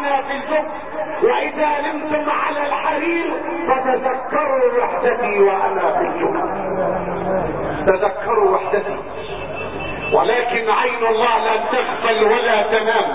في الجب، واذا نمتم على الحرير فتذكروا وحدتي وانا في الجب. تذكروا وحدتي، ولكن عين الله لن تغفل ولا تنام.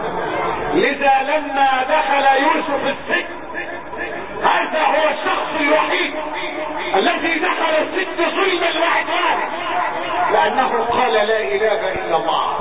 لذا لما دخل يوسف السجن، هذا هو الشخص الوحيد الذي دخل السجن ظلما وعدوانا، لانه قال لا اله الا الله.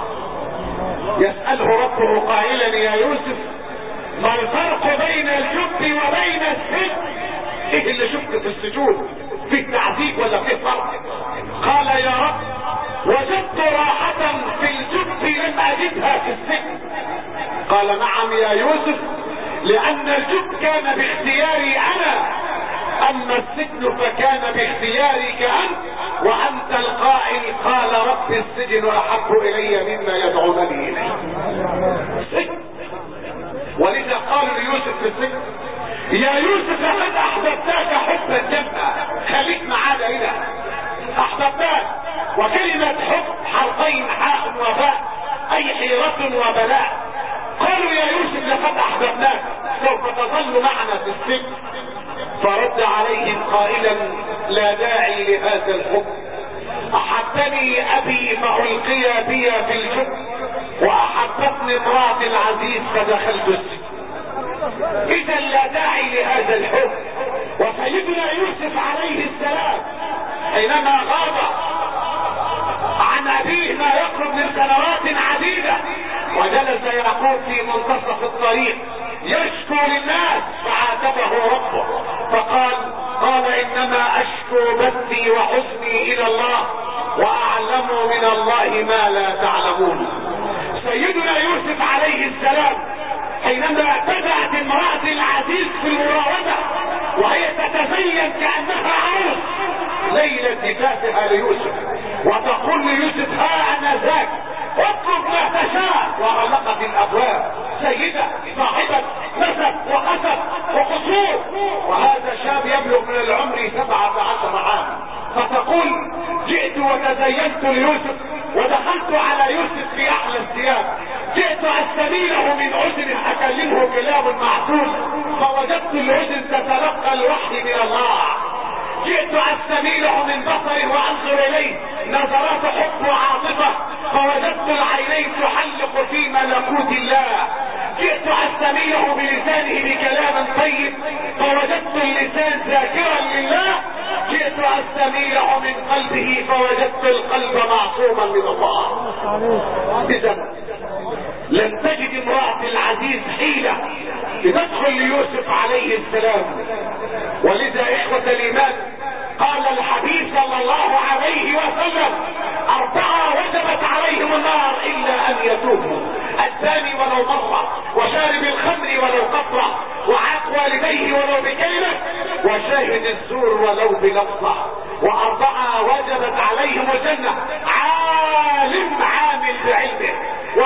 يسأله ربه قائلا يا يوسف ما الفرق بين الجب وبين السجن؟ ايه اللي شفت في السجود؟ فيه تعذيب ولا فيه فرق؟ قال يا رب وجدت راحة في الجب لم اجدها في السجن. قال نعم يا يوسف، لان الجب كان باختياري انا، اما السجن فكان باختيارك انت، وانت القائل قال رب السجن احب الي مما يدعونني اليه. سجن. ولذا قالوا ليوسف في السجن يا يوسف لقد احببتك حبا جما، خليك معانا هنا. احببتك، وكلمة حب حرفين حاء وباء، اي حيرة وبلاء. قالوا يا يوسف لقد احببناك، سوف تظل معنا في السجن. فرد عليهم قائلا لا داعي لهذا الحب، احبني ابي فالقي بي في الجب، واحبتني امرأة العزيز فدخلت السجن. اذا لا داعي لهذا الحب. وسيدنا يوسف عليه السلام حينما غاب عن ابيه ما يقرب من سنوات عديدة، وجلس يعقوب في منتصف الطريق يشكو للناس، فعاتبه ربه فقال انما اشكو بثي وحزني الى الله، واعلم من الله ما لا تعلمون. سيدنا يوسف عليه السلام حينما اعتدت امرأة العزيز في المراودة وهي تتزين كأنها عروس ليلة زفافها ليوسف، وتقول ليوسف ها انا ذاك اطلب ما تشاء، وغلقت الابواب. سيدة صاحبة نسب وحسب وقصور، وهذا شاب يبلغ من العمر 17 عاما، فتقول جئت وتزينت ليوسف ودخلت على يوسف في احلى الثياب، جئت استميله من اذن اكلمه كلام معسول، فوجدت الاذن تتلقى الوحي من الله، جئت استميله من بصره وانظر اليه نظرات حب وعاطفة، فوجدت العينين تحلق في ملكوت الله، جئت استميله بلسانه بكلام طيب، فوجدت اللسان ذاكرا لله، جئت استميله من قلبه فوجدت القلب معصوما من الله. اذا لم تجد امرأة العزيز حيلة لتدخل ليوسف عليه السلام. ولذا اخوة الايمان قال الحبيب صلى الله عليه وسلم 4 وجبت عليهم النار الا ان يتوبوا: الزاني ولو مرة، وشارب الخمر ولو قطرة، وعاق والديه ولو بكلمة، وشاهد الزور ولو بلفظة. و4 وجبت عليهم الجنة: عالم عامل بعلمه،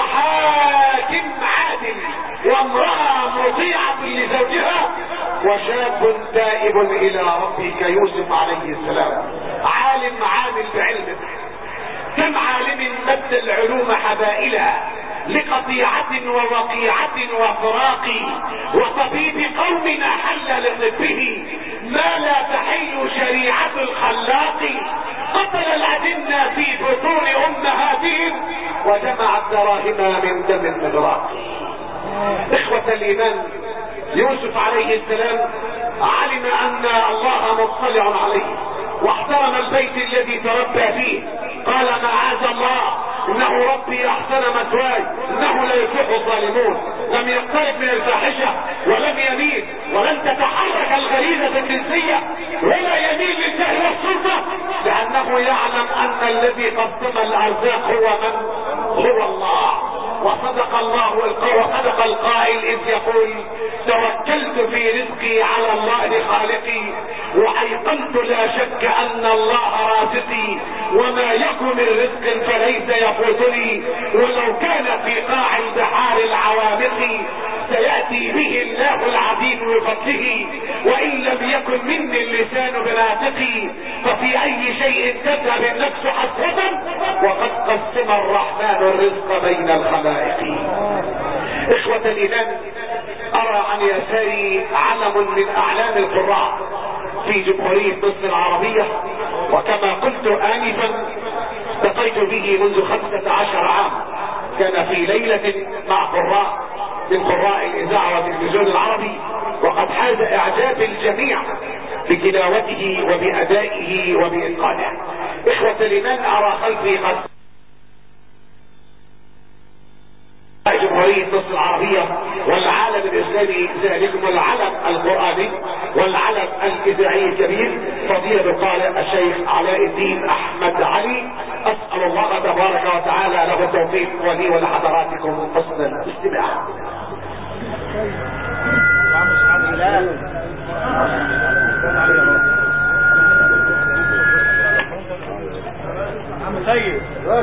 وحاكم عادل، وامرأة مطيعة لزوجها، وشاب تائب الى ربه كيوسف عليه السلام. عالم عامل بعلمه. كم عالم مد العلوم حبائلها لقطيعة ووقيعة وفراق، وطبيب قوم احل لطبه ما لا تحل شريعة الخلاق، قتل الأجنة في بطون امهاتهم وجمع الدراهم من دم المغراق. اخوة الايمان يوسف عليه السلام علم ان الله مطلع عليه، واحترم البيت الذي تربى فيه، قال معاذ الله انه ربي احسن مثواي انه لا يفلح الظالمون. لم يقترب من الفاحشة ولم يميل، ولن تتحرك الغريزة الجنسية ولا يميل للجهل والسلطة، لانه يعلم ان الذي قسم الارزاق هو من؟ هو الله. وصدق الله وصدق القائل اذ يقول توكلت في رزقي على الله خالقي، وايقنت لا شك ان الله رازقي، وما يكن من رزق فليس يفوتني، ولو كان في قاع البحار العوامق سيأتي به الله العظيم بفضله، وان لم يكن مني اللسان بناطقي، ففي اي شيء تذهب النفس حسرة، وقد قسم الرحمن الرزق بين الخلائق. اخوة الايمان عن يساري علم من اعلام القراء في جمهورية مصر العربية، وكما قلت آنفا التقيت به منذ 15 عام. كان في ليلة مع قراء من قراء الإذاعة والتلفزيون العربي، وقد حاز إعجاب الجميع بتلاوته وبأدائه وبإتقانه. إخوة لمن أرى خلفي قد جمهورية مصر العربية والعالم الإسلامي، ذلكم العلم القرآني والعلم الإذاعي الكبير فضيلة القارئ الشيخ علاء الدين أحمد علي. أسأل الله تبارك وتعالى له التوفيق ولي ولحضراتكم حسن الاستماع. سيد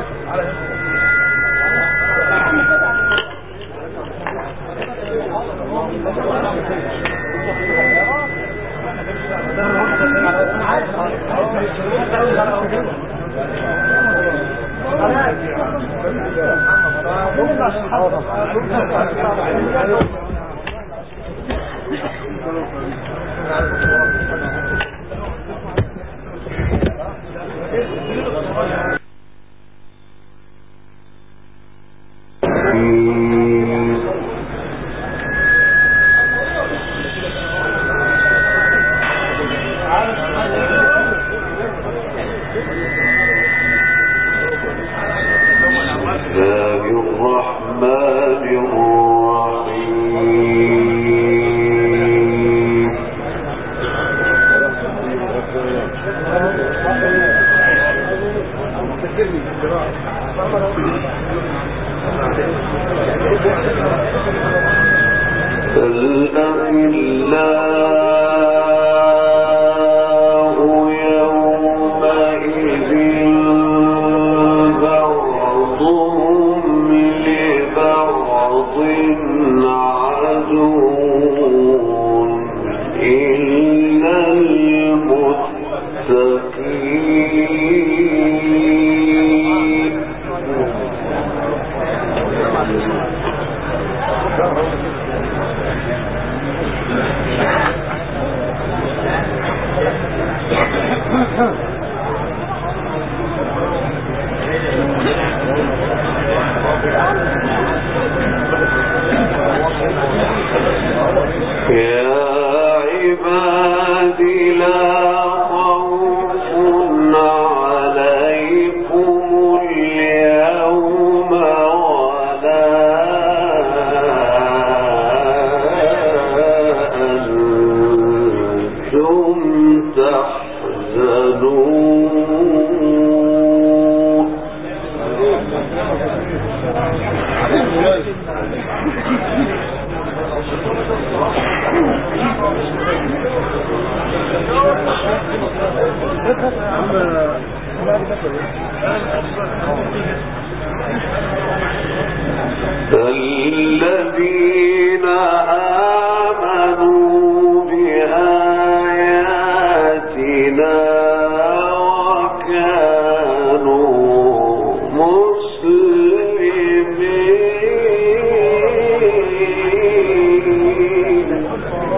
الذين آمنوا بآياتنا وكانوا مسلمين.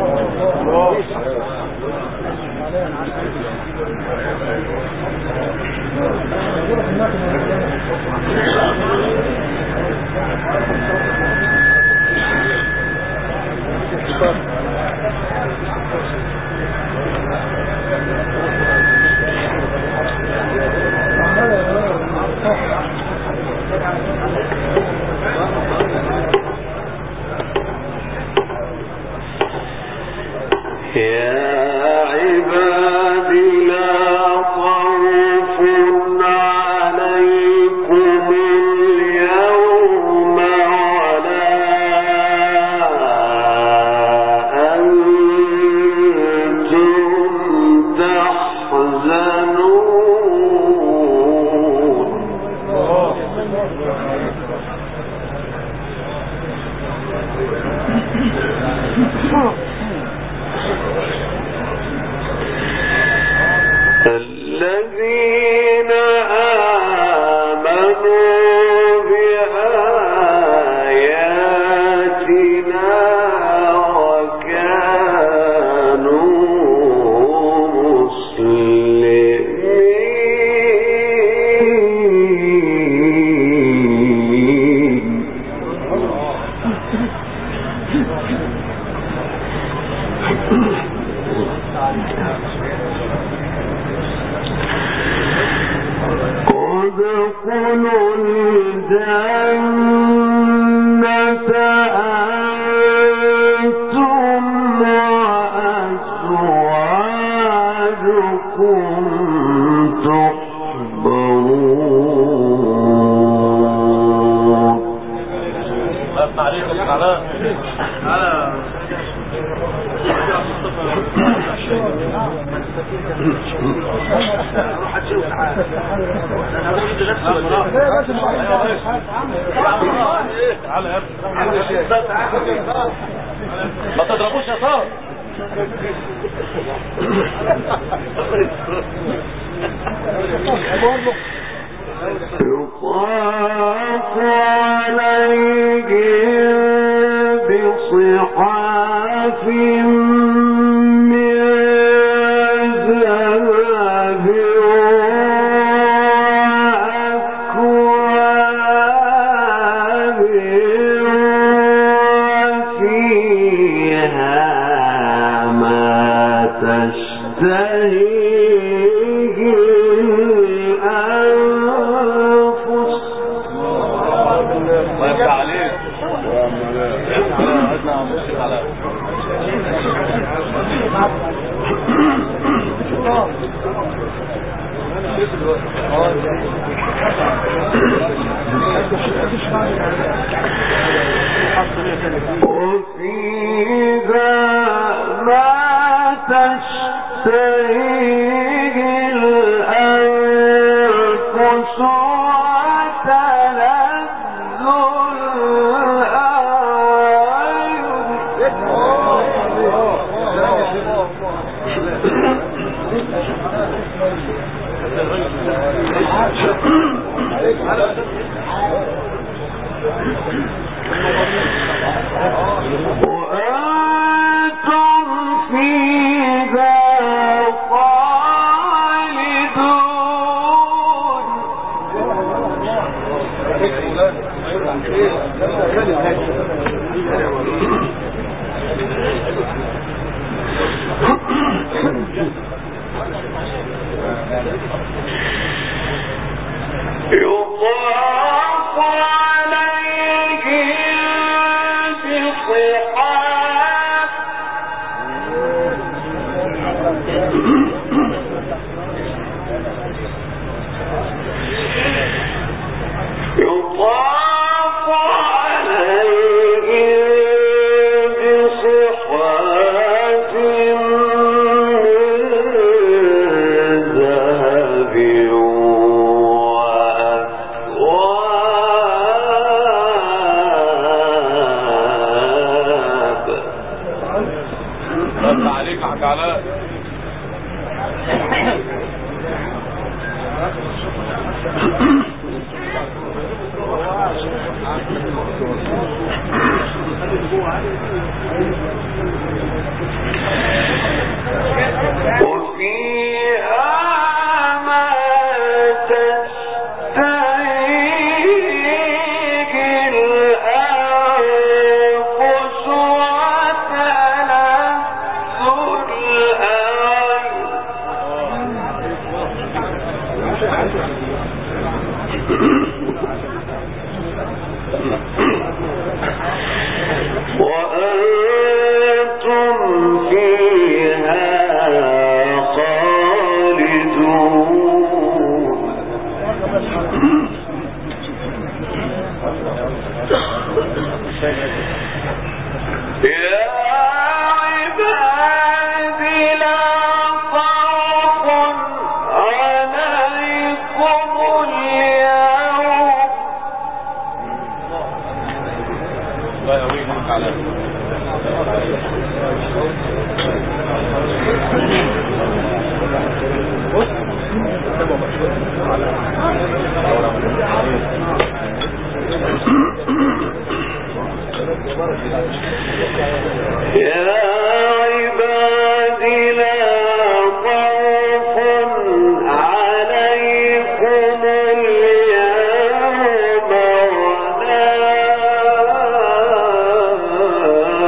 الذين آمنوا بآياتنا وكانوا ادخلوا الجنة أنتم وأزواجكم تحبرون. ما تضربوش يا صار. يطاف عليهم بصحاف من ذهب وأكواب وفيها ما تشتهيه الأنفس. الله يفتح عليك. وفيها ما تشتهيه الأنفس وتلذ وأنتم فيها خالدون. يطاف عليهم بصحاف يطاف عليهم بصحاف من ذهب الله عليك حق علاء. وفيها ما تشتهيه الأنفس وتلذ وأنتم فيها خالدون. يا عبادي لا خوف عليكم اليوم. الله يقويك حق علاء. يا عبادي لا خوف عليكم اليوم ولا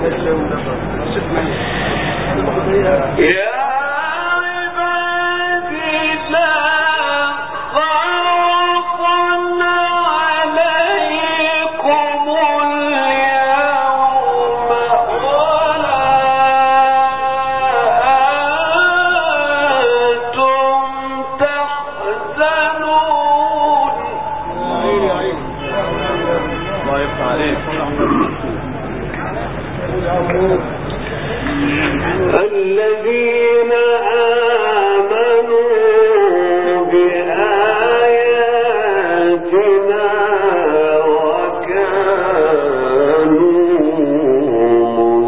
الذين آمنوا بآياتنا وكانوا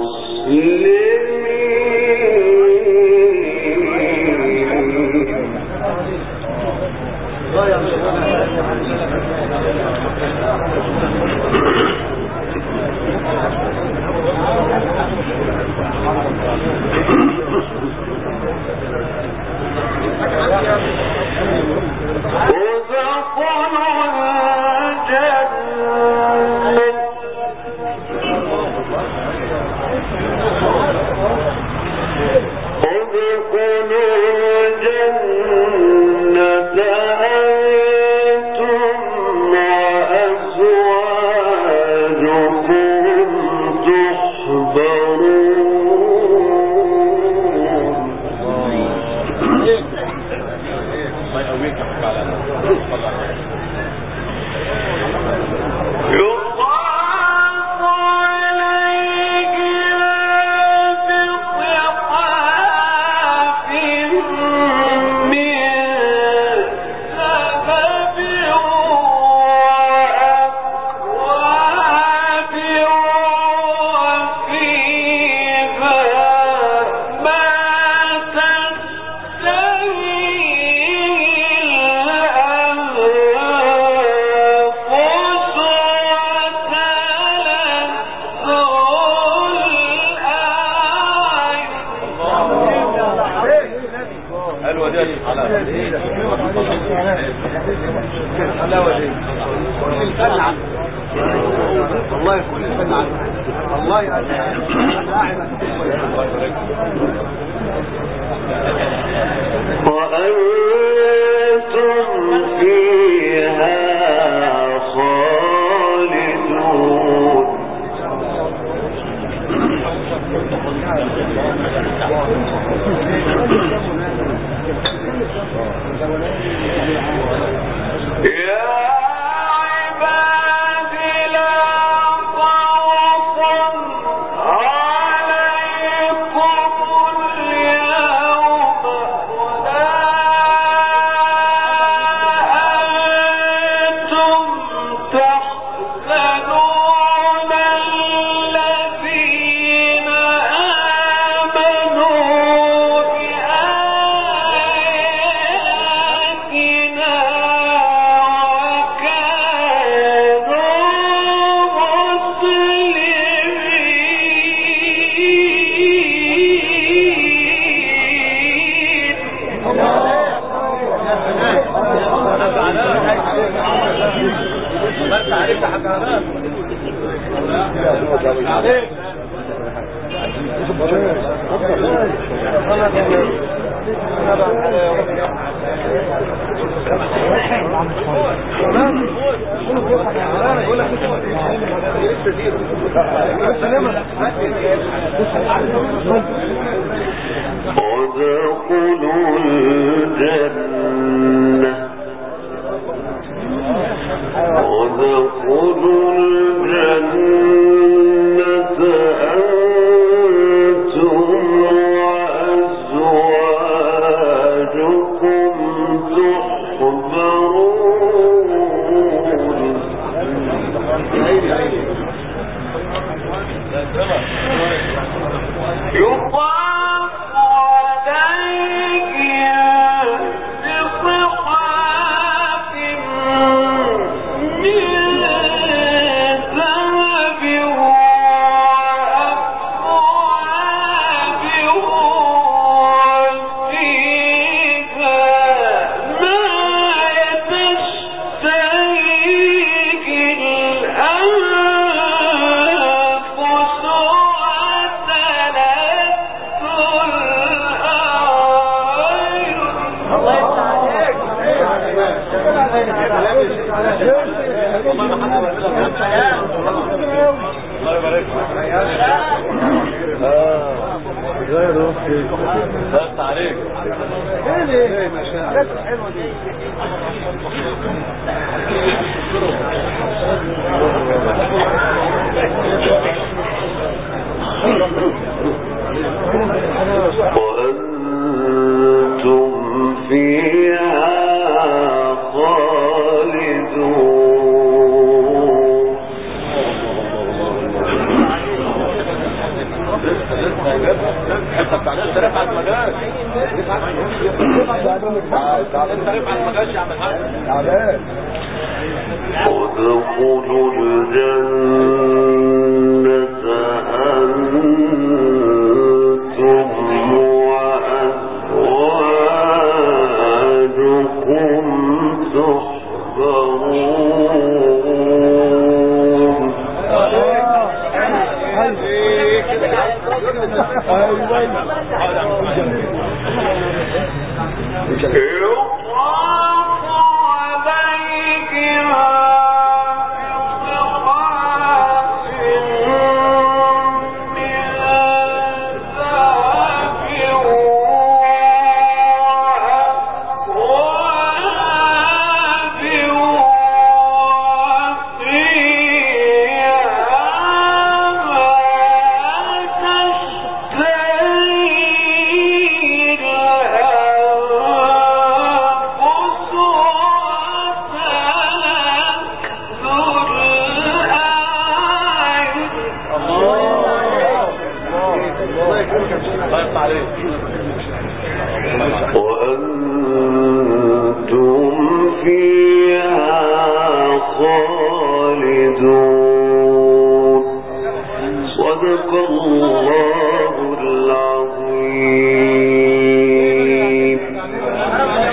والله كل سنة الله وأنتم فيها خالدون بس عليك ايه الحاجات الحلوه دي. وأنتم فيها خالدون. انت بتاعنا ترفع المجال ترفع المجال يا عم الحاج. ادخلوا الجنة أنتم وأزواجكم تحبرون. الله يفتح عليك.